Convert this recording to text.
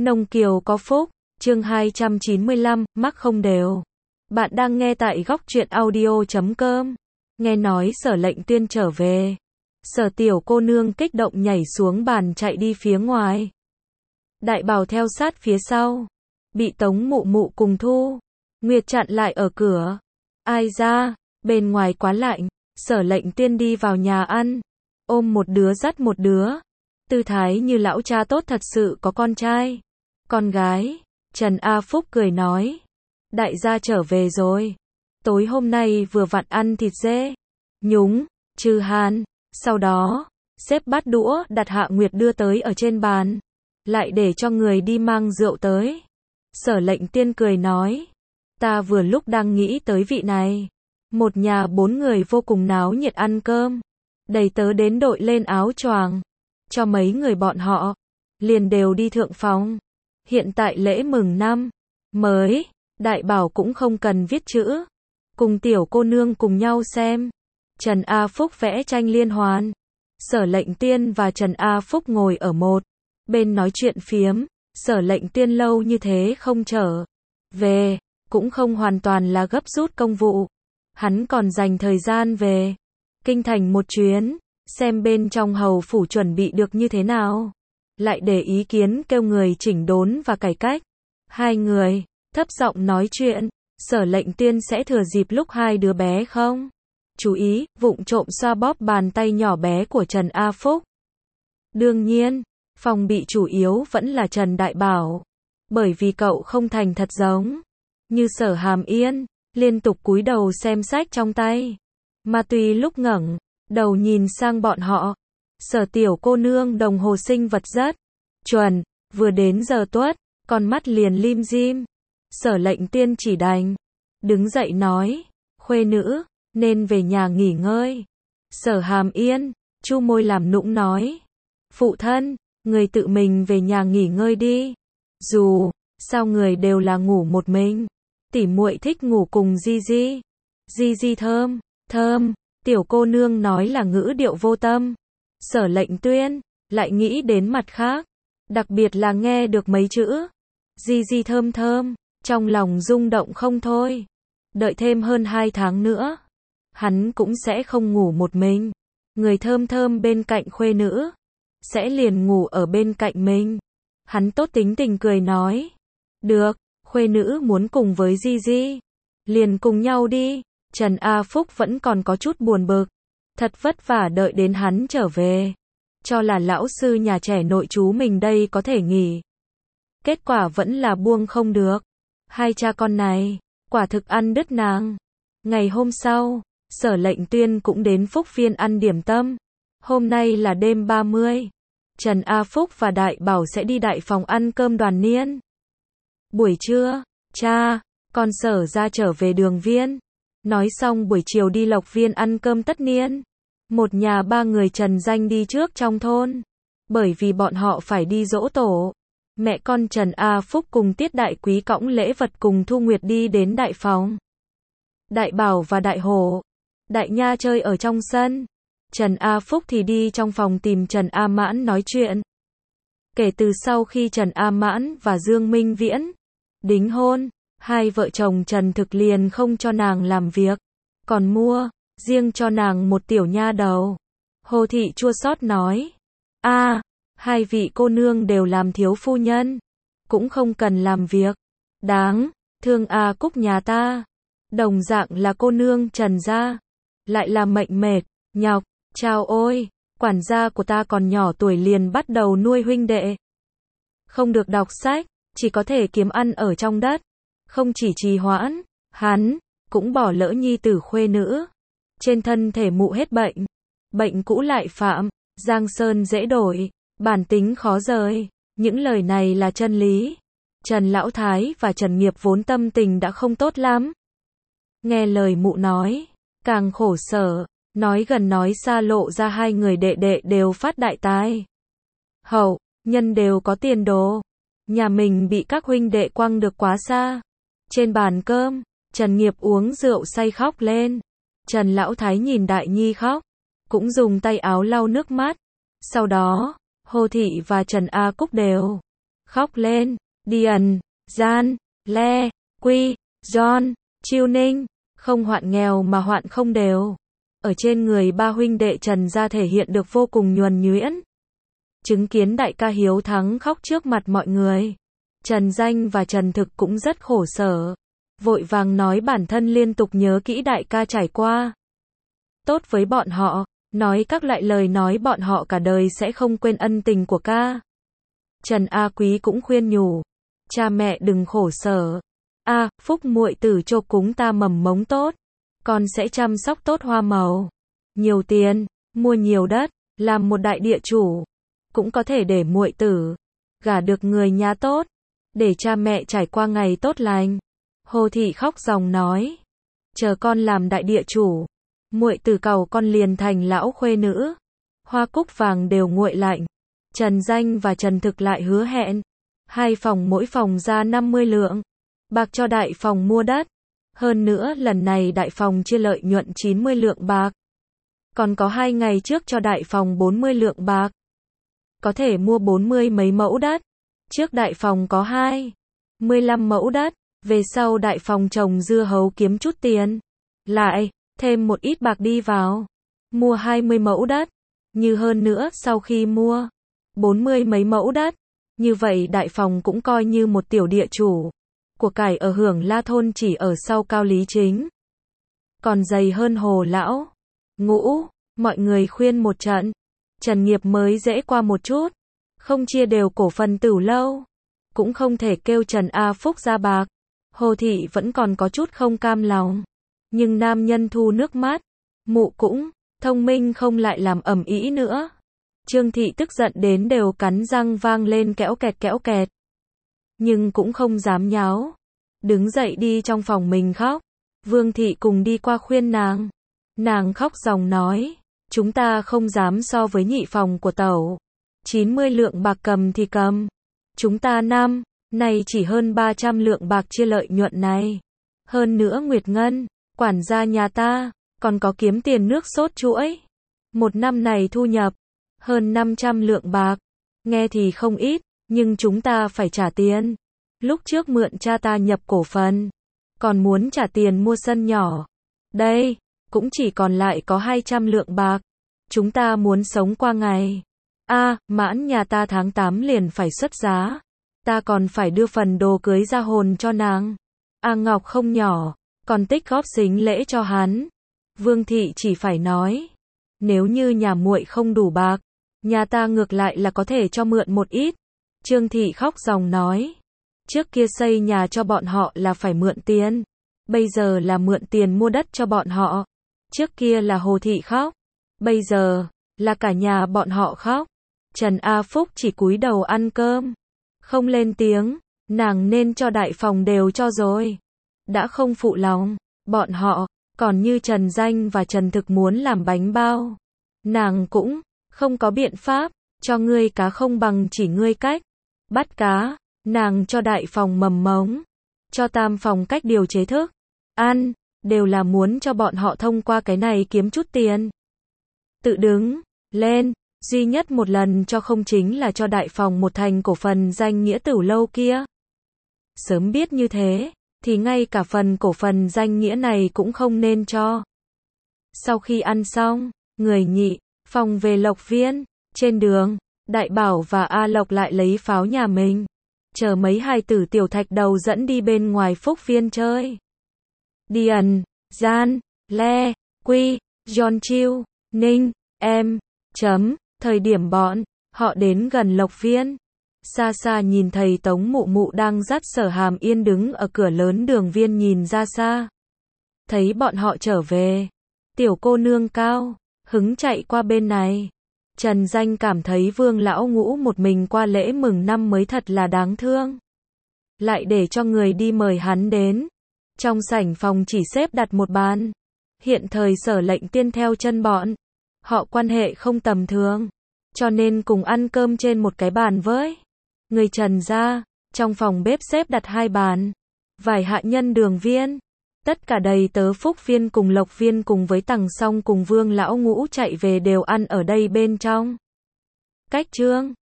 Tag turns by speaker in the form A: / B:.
A: Nông Kiều có phúc, chương 295, mắc không đều. Bạn đang nghe tại góc truyện audio.com. Nghe nói Sở Lệnh Tuyên trở về. Sở tiểu cô nương kích động nhảy xuống bàn chạy đi phía ngoài. Đại Bảo theo sát phía sau. Bị Tống Mụ Mụ cùng Thu Nguyệt chặn lại ở cửa. Ai ra, bên ngoài quá lạnh. Sở Lệnh Tuyên đi vào nhà ăn. Ôm một đứa dắt một đứa. Tư thái như lão cha tốt thật sự có con trai. Con gái, Trần A Phúc cười nói. Đại gia trở về rồi. Tối hôm nay vừa vặn ăn thịt dê. Nhúng, trừ hàn. Sau đó, xếp bát đũa đặt Hạ Nguyệt đưa tới ở trên bàn. Lại để cho người đi mang rượu tới. Sở Lệnh Tuyên cười nói. Ta vừa lúc đang nghĩ tới vị này. Một nhà 4 người vô cùng náo nhiệt ăn cơm. Đầy tớ đến đội lên áo choàng. Cho mấy người bọn họ. Liền đều đi thượng phòng. Hiện tại lễ mừng năm mới, Đại Bảo cũng không cần viết chữ. Cùng tiểu cô nương cùng nhau xem. Trần A Phúc vẽ tranh liên hoàn. Sở Lệnh Tuyên và Trần A Phúc ngồi ở một bên nói chuyện phiếm. Sở Lệnh Tuyên lâu như thế không trở về, cũng không hoàn toàn là gấp rút công vụ. Hắn còn dành thời gian về Kinh Thành một chuyến, xem bên trong hầu phủ chuẩn bị được như thế nào. Lại để ý kiến kêu người chỉnh đốn và cải cách. Hai người thấp giọng nói chuyện. Sở Lệnh Tuyên sẽ thừa dịp lúc hai đứa bé không chú ý, vụng trộm xoa bóp bàn tay nhỏ bé của Trần A Phúc. Đương nhiên, phòng bị chủ yếu vẫn là Trần Đại Bảo. Bởi vì cậu không thành thật giống như Sở Hàm Yên, liên tục cúi đầu xem sách trong tay. Mà tùy lúc ngẩng đầu nhìn sang bọn họ. Sở tiểu cô nương đồng hồ sinh vật rất chuẩn, vừa đến giờ tuất, con mắt liền lim dim. Sở Lệnh Tuyên chỉ đành đứng dậy nói, khuê nữ, nên về nhà nghỉ ngơi. Sở Hàm Yên, chu môi làm nũng nói, phụ thân, người tự mình về nhà nghỉ ngơi đi. Dù sao người đều là ngủ một mình, tỉ muội thích ngủ cùng Di Di. Di Di thơm, thơm, tiểu cô nương nói là ngữ điệu vô tâm. Sở Lệnh Tuyên lại nghĩ đến mặt khác, đặc biệt là nghe được mấy chữ Di Di thơm thơm, trong lòng rung động không thôi. Đợi thêm hơn 2 tháng nữa, hắn cũng sẽ không ngủ một mình. Người thơm thơm bên cạnh khuê nữ sẽ liền ngủ ở bên cạnh mình. Hắn tốt tính tình cười nói, được, khuê nữ muốn cùng với Di Di, liền cùng nhau đi. Trần A Phúc vẫn còn có chút buồn bực. Thật vất vả đợi đến hắn trở về. Cho là lão sư nhà trẻ nội chú mình đây có thể nghỉ. Kết quả vẫn là buông không được. Hai cha con này, quả thực ăn đứt nàng. Ngày hôm sau, Sở Lệnh Tuyên cũng đến Phúc Viên ăn điểm tâm. Hôm nay là đêm 30. Trần A Phúc và Đại Bảo sẽ đi đại phòng ăn cơm đoàn niên. Buổi trưa, cha, con Sở ra trở về Đường Viên. Nói xong buổi chiều đi Lộc Viên ăn cơm tất niên. Một nhà 3 người Trần Danh đi trước trong thôn. Bởi vì bọn họ phải đi giỗ tổ. Mẹ con Trần A Phúc cùng Tiết Đại Quý cõng lễ vật cùng Thu Nguyệt đi đến đại phòng. Đại Bảo và Đại Hổ, Đại Nha chơi ở trong sân. Trần A Phúc thì đi trong phòng tìm Trần A Mãn nói chuyện. Kể từ sau khi Trần A Mãn và Dương Minh Viễn đính hôn, hai vợ chồng Trần Thực liền không cho nàng làm việc, còn mua riêng cho nàng một tiểu nha đầu. Hồ Thị chua xót nói, hai vị cô nương đều làm thiếu phu nhân, cũng không cần làm việc. Đáng thương A Cúc nhà ta, đồng dạng là cô nương Trần gia, lại là mệnh mệt, nhọc. Chao ôi, quản gia của ta còn nhỏ tuổi liền bắt đầu nuôi huynh đệ. Không được đọc sách, chỉ có thể kiếm ăn ở trong đất. Không chỉ trì hoãn, hắn cũng bỏ lỡ nhi tử khuê nữ. Trên thân thể mụ hết bệnh, bệnh cũ lại phạm, giang sơn dễ đổi, bản tính khó rời. Những lời này là chân lý. Trần Lão Thái và Trần Nghiệp vốn tâm tình đã không tốt lắm. Nghe lời mụ nói, càng khổ sở, nói gần nói xa lộ ra hai người đệ đệ đều phát đại tài. Hậu nhân đều có tiền đồ. Nhà mình bị các huynh đệ quăng được quá xa. Trên bàn cơm, Trần Nghiệp uống rượu say khóc lên. Trần Lão Thái nhìn Đại Nhi khóc, cũng dùng tay áo lau nước mắt. Sau đó, Hồ Thị và Trần A Cúc đều khóc lên. Điền, Gian, Le, Quy, John, Chiêu Ninh, không hoạn nghèo mà hoạn không đều. Ở trên người ba huynh đệ Trần gia thể hiện được vô cùng nhuần nhuyễn. Chứng kiến đại ca hiếu thắng khóc trước mặt mọi người. Trần Danh và Trần Thực cũng rất khổ sở. Vội vàng nói bản thân liên tục nhớ kỹ đại ca trải qua tốt với bọn họ, nói các loại lời nói bọn họ cả đời sẽ không quên ân tình của ca. Trần A Quý cũng khuyên nhủ, cha mẹ đừng khổ sở. Phúc muội tử cho cúng ta mầm mống tốt, con sẽ chăm sóc tốt hoa màu, nhiều tiền, mua nhiều đất, làm một đại địa chủ, cũng có thể để muội tử gả được người nhà tốt, để cha mẹ trải qua ngày tốt lành. Hồ Thị khóc ròng nói, chờ con làm đại địa chủ, muội tử cầu con liền thành lão khuê nữ. Hoa cúc vàng đều nguội lạnh. Trần Danh và Trần Thực lại hứa hẹn, 2 phòng mỗi phòng ra 50 lượng bạc cho đại phòng mua đất. Hơn nữa lần này đại phòng chia lợi nhuận 90 lượng bạc. Còn có 2 ngày trước cho đại phòng 40 lượng bạc. Có thể mua 40 mấy mẫu đất. Trước đại phòng có 15 mẫu đất, về sau đại phòng trồng dưa hấu kiếm chút tiền. Lại, thêm một ít bạc đi vào. Mua 20 mẫu đất. Như hơn nữa sau khi mua 40 mấy mẫu đất. Như vậy đại phòng cũng coi như một tiểu địa chủ. Của cải ở Hưởng La thôn chỉ ở sau Cao Lý Chính. Còn dày hơn Hồ Lão. Ngũ, mọi người khuyên một trận. Trần Nghiệp mới dễ qua một chút. Không chia đều cổ phần Tửu Lâu. Cũng không thể kêu Trần A Phúc ra bạc. Hồ Thị vẫn còn có chút không cam lòng. Nhưng nam nhân thu nước mắt. Mụ cũng thông minh không lại làm ầm ĩ nữa. Trương Thị tức giận đến đều cắn răng vang lên kéo kẹt. Nhưng cũng không dám nháo. Đứng dậy đi trong phòng mình khóc. Vương Thị cùng đi qua khuyên nàng. Nàng khóc ròng nói, chúng ta không dám so với nhị phòng của tẩu. 90 lượng bạc cầm thì cầm. Chúng ta nay chỉ hơn 300 lượng bạc chia lợi nhuận này. Hơn nữa Nguyệt Ngân, quản gia nhà ta, còn có kiếm tiền nước sốt chuỗi. Một năm này thu nhập hơn 500 lượng bạc. Nghe thì không ít, nhưng chúng ta phải trả tiền. Lúc trước mượn cha ta nhập cổ phần, còn muốn trả tiền mua sân nhỏ. Đây, cũng chỉ còn lại có 200 lượng bạc. Chúng ta muốn sống qua ngày. Mãn nhà ta tháng 8 liền phải xuất giá. Ta còn phải đưa phần đồ cưới ra hồn cho nàng. Ngọc không nhỏ, còn tích góp sính lễ cho hắn. Vương Thị chỉ phải nói, nếu như nhà muội không đủ bạc, nhà ta ngược lại là có thể cho mượn một ít. Trương Thị khóc ròng nói, trước kia xây nhà cho bọn họ là phải mượn tiền, bây giờ là mượn tiền mua đất cho bọn họ. Trước kia là Hồ Thị khóc, bây giờ là cả nhà bọn họ khóc. Trần A Phúc chỉ cúi đầu ăn cơm, không lên tiếng. Nàng nên cho đại phòng đều cho rồi, đã không phụ lòng bọn họ. Còn như Trần Danh và Trần Thực muốn làm bánh bao, nàng cũng không có biện pháp. Cho ngươi cá không bằng chỉ ngươi cách bắt cá. Nàng cho đại phòng mầm mống, cho tam phòng cách điều chế thức ăn, đều là muốn cho bọn họ thông qua cái này kiếm chút tiền. Tự đứng lên, duy nhất một lần cho không chính là cho đại phòng một thành cổ phần danh nghĩa Tửu Lâu kia. Sớm biết như thế, thì ngay cả phần cổ phần danh nghĩa này cũng không nên cho. Sau khi ăn xong, người nhị phòng về Lộc Viên. Trên đường, Đại Bảo và A Lộc lại lấy pháo nhà mình, chờ mấy hài tử tiểu thạch đầu dẫn đi bên ngoài Phúc Viên chơi. Điền, Gian, Le, Quy, John Chiêu, Ninh, thời điểm bọn họ đến gần Lộc Viên, xa xa nhìn thấy Tống Mụ Mụ đang dắt Sở Hàm Yên đứng ở cửa lớn đường viên nhìn ra xa. Thấy bọn họ trở về, tiểu cô nương cao hứng chạy qua bên này. Trần Danh cảm thấy Vương lão ngũ một mình qua lễ mừng năm mới thật là đáng thương. Lại để cho người đi mời hắn đến. Trong sảnh phòng chỉ xếp đặt một bàn. Hiện thời Sở Lệnh Tiên theo chân bọn họ quan hệ không tầm thường, cho nên cùng ăn cơm trên một cái bàn với người Trần gia. Trong phòng bếp xếp đặt 2 bàn, vài hạ nhân đường viên, tất cả đầy tớ Phúc Viên cùng Lộc Viên cùng với Tằng Song cùng Vương lão ngũ chạy về đều ăn ở đây bên trong. Cách trương